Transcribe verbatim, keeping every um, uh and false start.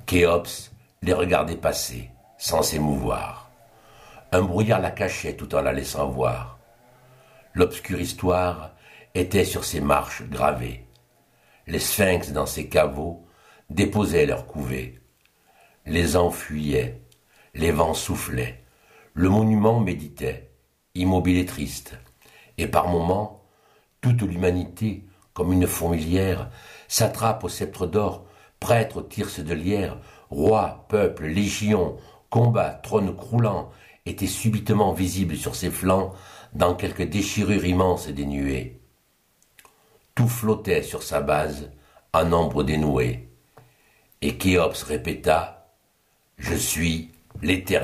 Khéops les regardait passer, sans s'émouvoir. Un brouillard la cachait tout en la laissant voir. L'obscure histoire était sur ses marches gravée. Les sphinx dans ses caveaux déposaient leurs couvées. Les ans fuyaient, les vents soufflaient. Le monument méditait, immobile et triste. Et par moments, toute l'humanité, comme une fourmilière, s'attrape au sceptre d'or, prêtre aux tirses de lierre, rois, peuples, légions, combats, trônes croulants, étaient subitement visibles sur ses flancs dans quelque déchirure immense des nuées. Tout flottait sur sa base, en ombre dénouée. Et Khéops répéta « Je suis l'éternité ».